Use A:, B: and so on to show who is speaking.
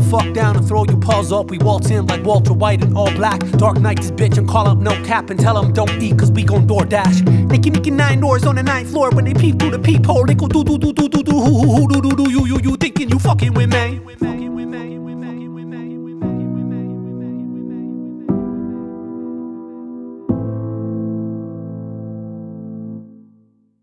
A: the fuck down and throw your paws up. We waltz in like Walter White in all black. Dark Knight this bitch and call out no cap and tell them don't eat cause we gon' DoorDash. They keep making 9 doors on the 9th floor. When they peep through the peephole, they go do do do do do do hoo hoo hoo do do do you thinking you fucking with me?